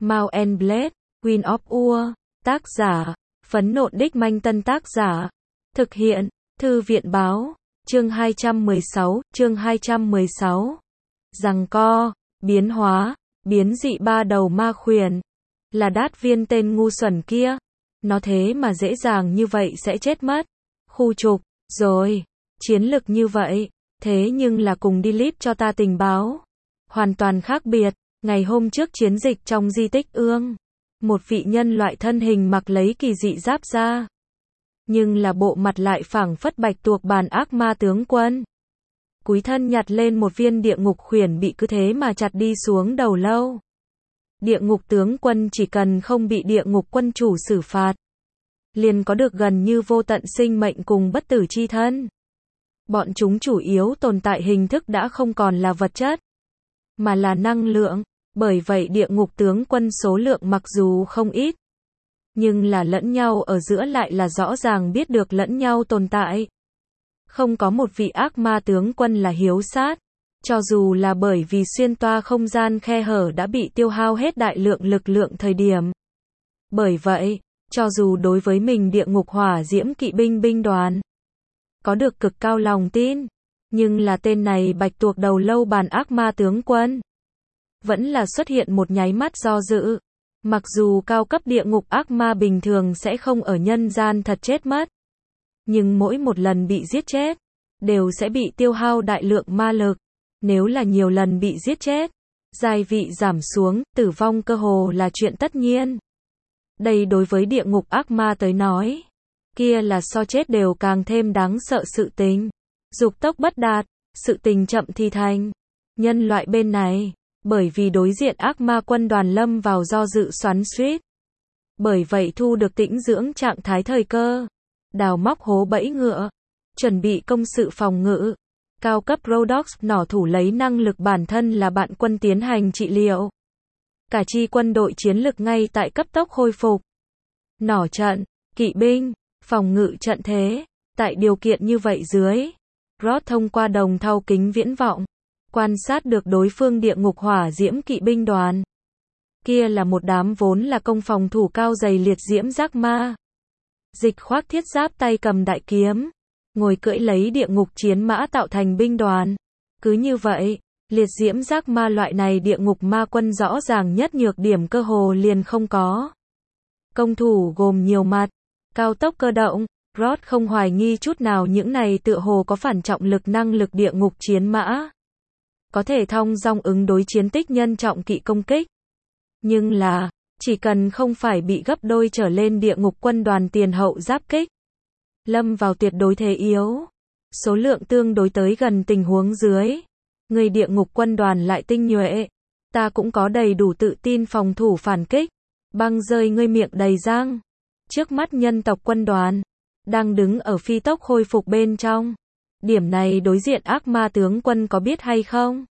Mount and Blade, Queen of War, tác giả, Phấn Nộn Đích Manh Tân tác giả, thực hiện, Thư viện báo, chương 216, giằng co, biến hóa, biến dị ba đầu ma khuyển, là Đát Viên tên ngu xuẩn kia, nó thế mà dễ dàng như vậy sẽ chết mất, khu trục, rồi, chiến lực như vậy, thế nhưng là cùng đi leak cho ta tình báo, hoàn toàn khác biệt. Ngày hôm trước chiến dịch trong di tích ương, một vị nhân loại thân hình mặc lấy kỳ dị giáp ra, nhưng là bộ mặt lại phảng phất bạch tuộc bản ác ma tướng quân. Cúi thân nhặt lên một viên địa ngục khuyển bị cứ thế mà chặt đi xuống đầu lâu. Địa ngục tướng quân chỉ cần không bị địa ngục quân chủ xử phạt, liền có được gần như vô tận sinh mệnh cùng bất tử chi thân. Bọn chúng chủ yếu tồn tại hình thức đã không còn là vật chất, mà là năng lượng. Bởi vậy địa ngục tướng quân số lượng mặc dù không ít, nhưng là lẫn nhau ở giữa lại là rõ ràng biết được lẫn nhau tồn tại. Không có một vị ác ma tướng quân là hiếu sát, cho dù là bởi vì xuyên toa không gian khe hở đã bị tiêu hao hết đại lượng lực lượng thời điểm. Bởi vậy, cho dù đối với mình địa ngục hỏa diễm kỵ binh binh đoàn có được cực cao lòng tin, nhưng là tên này bạch tuộc đầu lâu bàn ác ma tướng quân vẫn là xuất hiện một nháy mắt do dự. Mặc dù cao cấp địa ngục ác ma bình thường sẽ không ở nhân gian thật chết mất, nhưng mỗi một lần bị giết chết, đều sẽ bị tiêu hao đại lượng ma lực. Nếu là nhiều lần bị giết chết, giai vị giảm xuống, tử vong cơ hồ là chuyện tất nhiên. Đây đối với địa ngục ác ma tới nói, kia là so chết đều càng thêm đáng sợ sự tình. Dục tốc bất đạt, sự tình chậm thì thành. Nhân loại bên này, bởi vì đối diện ác ma quân đoàn lâm vào do dự xoắn xuýt, bởi vậy thu được tĩnh dưỡng trạng thái thời cơ, đào móc hố bẫy ngựa, chuẩn bị công sự phòng ngự. Cao cấp Rhodox nỏ thủ lấy năng lực bản thân là bạn quân tiến hành trị liệu. Cả chi quân đội chiến lực ngay tại cấp tốc khôi phục. Nỏ trận, kỵ binh, phòng ngự trận thế. Tại điều kiện như vậy dưới, Rod thông qua đồng thau kính viễn vọng, quan sát được đối phương địa ngục hỏa diễm kỵ binh đoàn. Kia là một đám vốn là công phòng thủ cao dày liệt diễm giác ma. Dịch khoác thiết giáp tay cầm đại kiếm, ngồi cưỡi lấy địa ngục chiến mã tạo thành binh đoàn. Cứ như vậy, liệt diễm giác ma loại này địa ngục ma quân rõ ràng nhất nhược điểm cơ hồ liền không có. Công thủ gồm nhiều mặt, cao tốc cơ động, Rod không hoài nghi chút nào những này tựa hồ có phản trọng lực năng lực địa ngục chiến mã. Có thể thong dong ứng đối chiến tích nhân trọng kỵ công kích. Nhưng là, chỉ cần không phải bị gấp đôi trở lên địa ngục quân đoàn tiền hậu giáp kích, lâm vào tuyệt đối thế yếu, số lượng tương đối tới gần tình huống dưới, người địa ngục quân đoàn lại tinh nhuệ, ta cũng có đầy đủ tự tin phòng thủ phản kích, băng rơi ngươi miệng đầy răng. Trước mắt nhân tộc quân đoàn đang đứng ở phi tốc khôi phục bên trong. Điểm này đối diện ác ma tướng quân có biết hay không?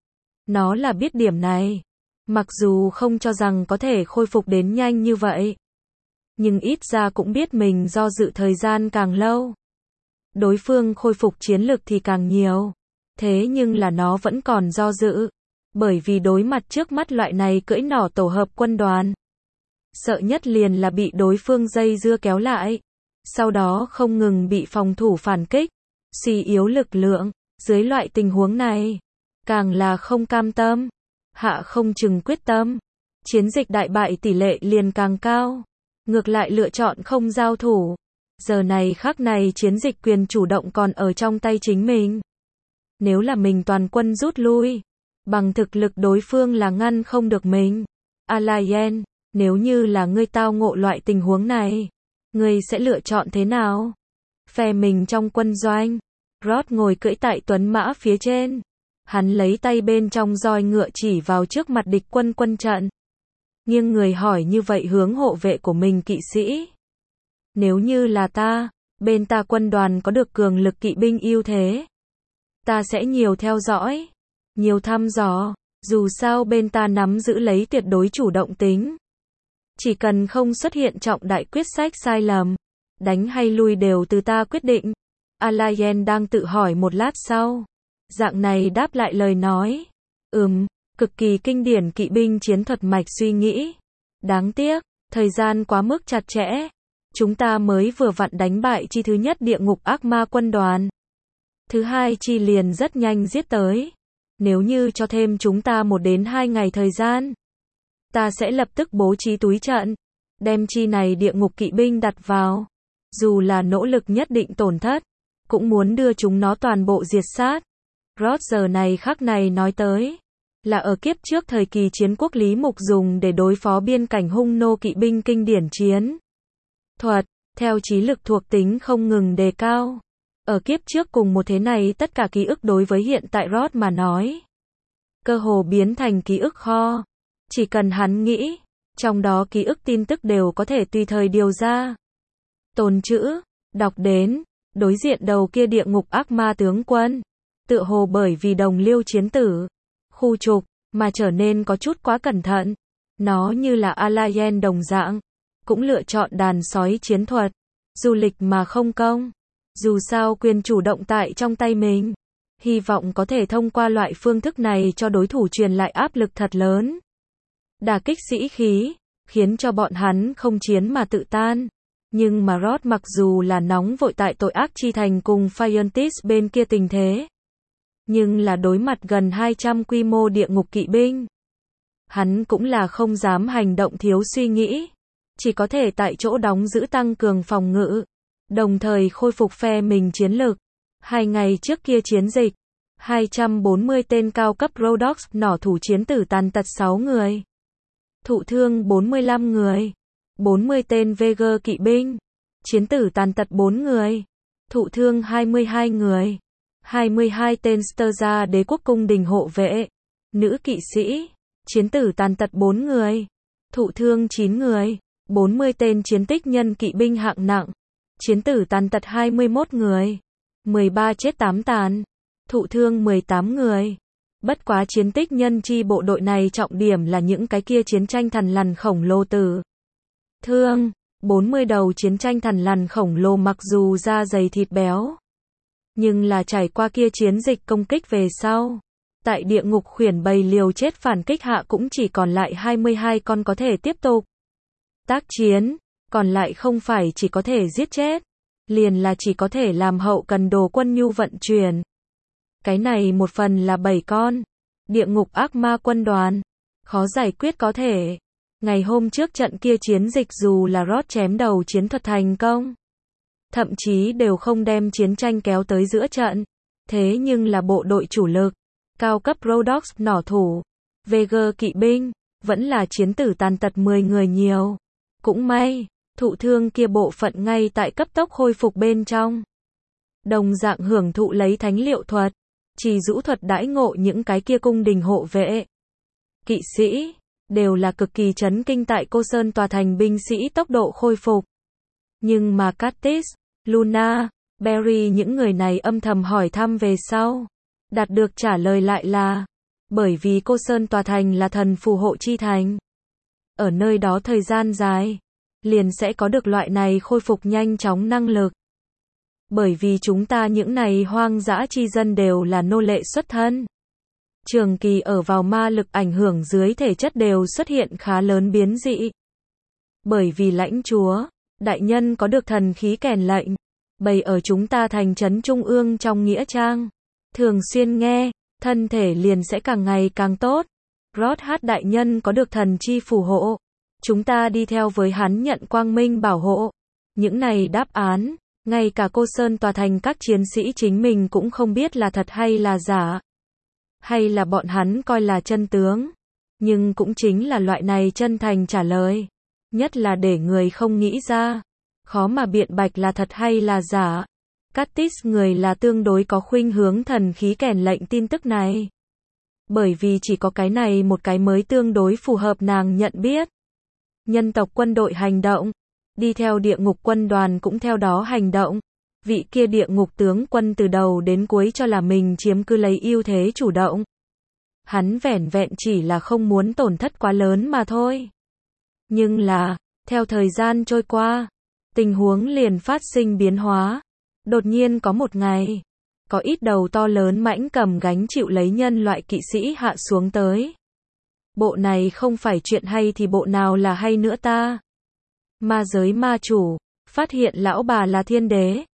Nó là biết điểm này. Mặc dù không cho rằng có thể khôi phục đến nhanh như vậy, nhưng ít ra cũng biết mình do dự thời gian càng lâu, đối phương khôi phục chiến lực thì càng nhiều. Thế nhưng là nó vẫn còn do dự, bởi vì đối mặt trước mắt loại này cưỡi nỏ tổ hợp quân đoàn, sợ nhất liền là bị đối phương dây dưa kéo lại, sau đó không ngừng bị phòng thủ phản kích, suy yếu lực lượng. Dưới loại tình huống này, càng là không cam tâm, hạ không chừng quyết tâm, chiến dịch đại bại tỷ lệ liền càng cao. Ngược lại lựa chọn không giao thủ. Giờ này khắc này chiến dịch quyền chủ động còn ở trong tay chính mình. Nếu là mình toàn quân rút lui, bằng thực lực đối phương là ngăn không được mình. Alayen, nếu như là ngươi tao ngộ loại tình huống này, ngươi sẽ lựa chọn thế nào? Phe mình trong quân doanh, Rod ngồi cưỡi tại tuấn mã phía trên. Hắn lấy tay bên trong roi ngựa chỉ vào trước mặt địch quân quân trận. Nhưng người hỏi như vậy hướng hộ vệ của mình kỵ sĩ. Nếu như là ta, bên ta quân đoàn có được cường lực kỵ binh ưu thế, ta sẽ nhiều theo dõi, nhiều thăm dò, dù sao bên ta nắm giữ lấy tuyệt đối chủ động tính. Chỉ cần không xuất hiện trọng đại quyết sách sai lầm, đánh hay lui đều từ ta quyết định. Alayen đang tự hỏi một lát sau, dạng này đáp lại lời nói. Cực kỳ kinh điển kỵ binh chiến thuật mạch suy nghĩ. Đáng tiếc, thời gian quá mức chặt chẽ. Chúng ta mới vừa vặn đánh bại chi thứ nhất địa ngục ác ma quân đoàn. Thứ hai chi liền rất nhanh giết tới. Nếu như cho thêm chúng ta 1 đến 2 ngày thời gian, ta sẽ lập tức bố trí túi trận, đem chi này địa ngục kỵ binh đặt vào. Dù là nỗ lực nhất định tổn thất, cũng muốn đưa chúng nó toàn bộ diệt sát. Roth giờ này khắc này nói tới, là ở kiếp trước thời kỳ chiến quốc Lý Mục dùng để đối phó biên cảnh hung nô kỵ binh kinh điển chiến thuật, theo trí lực thuộc tính không ngừng đề cao. Ở kiếp trước cùng một thế này tất cả ký ức đối với hiện tại Roth mà nói, cơ hồ biến thành ký ức kho. Chỉ cần hắn nghĩ, trong đó ký ức tin tức đều có thể tùy thời điều ra, tồn trữ, đọc đến. Đối diện đầu kia địa ngục ác ma tướng quân, tựa hồ bởi vì đồng liêu chiến tử, khu trục, mà trở nên có chút quá cẩn thận. Nó như là Alayen đồng dạng, cũng lựa chọn đàn sói chiến thuật, du lịch mà không công. Dù sao quyền chủ động tại trong tay mình, hy vọng có thể thông qua loại phương thức này cho đối thủ truyền lại áp lực thật lớn. Đả kích sĩ khí, khiến cho bọn hắn không chiến mà tự tan. Nhưng mà Roth mặc dù là nóng vội tại tội ác chi thành cùng Fiontis bên kia tình thế, nhưng là đối mặt gần 200 quy mô địa ngục kỵ binh, hắn cũng là không dám hành động thiếu suy nghĩ, chỉ có thể tại chỗ đóng giữ tăng cường phòng ngự, đồng thời khôi phục phe mình chiến lực. 2 ngày trước kia chiến dịch, 240 tên cao cấp Rhodox nỏ thủ chiến tử tàn tật 6 người, thụ thương 45 người. 40 tên Veger kỵ binh, chiến tử tàn tật 4 người, thụ thương 22 người. 22 tên Sturza đế quốc cung đình hộ vệ, nữ kỵ sĩ, chiến tử tàn tật 4 người, thụ thương 9 người. 40 tên chiến tích nhân kỵ binh hạng nặng, chiến tử tàn tật 21 người, 13 chết 8 tàn, thụ thương 18 người. Bất quá chiến tích nhân chi bộ đội này trọng điểm là những cái kia chiến tranh thằn lằn khổng lồ tử thương. 40 đầu chiến tranh thằn lằn khổng lồ mặc dù da dày thịt béo, nhưng là trải qua kia chiến dịch công kích về sau, tại địa ngục khuyển bầy liều chết phản kích hạ cũng chỉ còn lại 22 con có thể tiếp tục tác chiến, còn lại không phải chỉ có thể giết chết, liền là chỉ có thể làm hậu cần đồ quân nhu vận chuyển. Cái này một phần là 7 con địa ngục ác ma quân đoàn, khó giải quyết có thể. Ngày hôm trước trận kia chiến dịch dù là Roth chém đầu chiến thuật thành công, thậm chí đều không đem chiến tranh kéo tới giữa trận. Thế nhưng là bộ đội chủ lực, cao cấp Rhodox nỏ thủ, Veger kỵ binh, vẫn là chiến tử tàn tật 10 người nhiều. Cũng may, thụ thương kia bộ phận ngay tại cấp tốc khôi phục bên trong. Đồng dạng hưởng thụ lấy thánh liệu thuật, trì dũ thuật đãi ngộ những cái kia cung đình hộ vệ, kỵ sĩ, đều là cực kỳ chấn kinh tại Cô Sơn tòa thành binh sĩ tốc độ khôi phục. Nhưng mà Curtis, Luna, Barry những người này âm thầm hỏi thăm về sau, đạt được trả lời lại là, bởi vì Cô Sơn tòa thành là thần phù hộ chi thành. Ở nơi đó thời gian dài, liền sẽ có được loại này khôi phục nhanh chóng năng lực. Bởi vì chúng ta những này hoang dã chi dân đều là nô lệ xuất thân. Trường kỳ ở vào ma lực ảnh hưởng dưới thể chất đều xuất hiện khá lớn biến dị. Bởi vì lãnh chúa, đại nhân có được thần khí kèn lệnh, bày ở chúng ta thành trấn trung ương trong nghĩa trang. Thường xuyên nghe, thân thể liền sẽ càng ngày càng tốt. Roth hát đại nhân có được thần chi phù hộ. Chúng ta đi theo với hắn nhận quang minh bảo hộ. Những này đáp án, ngay cả Cô Sơn tòa thành các chiến sĩ chính mình cũng không biết là thật hay là giả. Hay là bọn hắn coi là chân tướng. Nhưng cũng chính là loại này chân thành trả lời. Nhất là để người không nghĩ ra. Khó mà biện bạch là thật hay là giả. Curtis người là tương đối có khuynh hướng thần khí kèn lệnh tin tức này. Bởi vì chỉ có cái này một cái mới tương đối phù hợp nàng nhận biết. Nhân tộc quân đội hành động. Đi theo địa ngục quân đoàn cũng theo đó hành động. Vị kia địa ngục tướng quân từ đầu đến cuối cho là mình chiếm cứ lấy ưu thế chủ động. Hắn vẻn vẹn chỉ là không muốn tổn thất quá lớn mà thôi. Nhưng là, theo thời gian trôi qua, tình huống liền phát sinh biến hóa. Đột nhiên có một ngày, có ít đầu to lớn mãnh cầm gánh chịu lấy nhân loại kỵ sĩ hạ xuống tới. Bộ này không phải chuyện hay thì bộ nào là hay nữa ta? Ma giới ma chủ, phát hiện lão bà là thiên đế,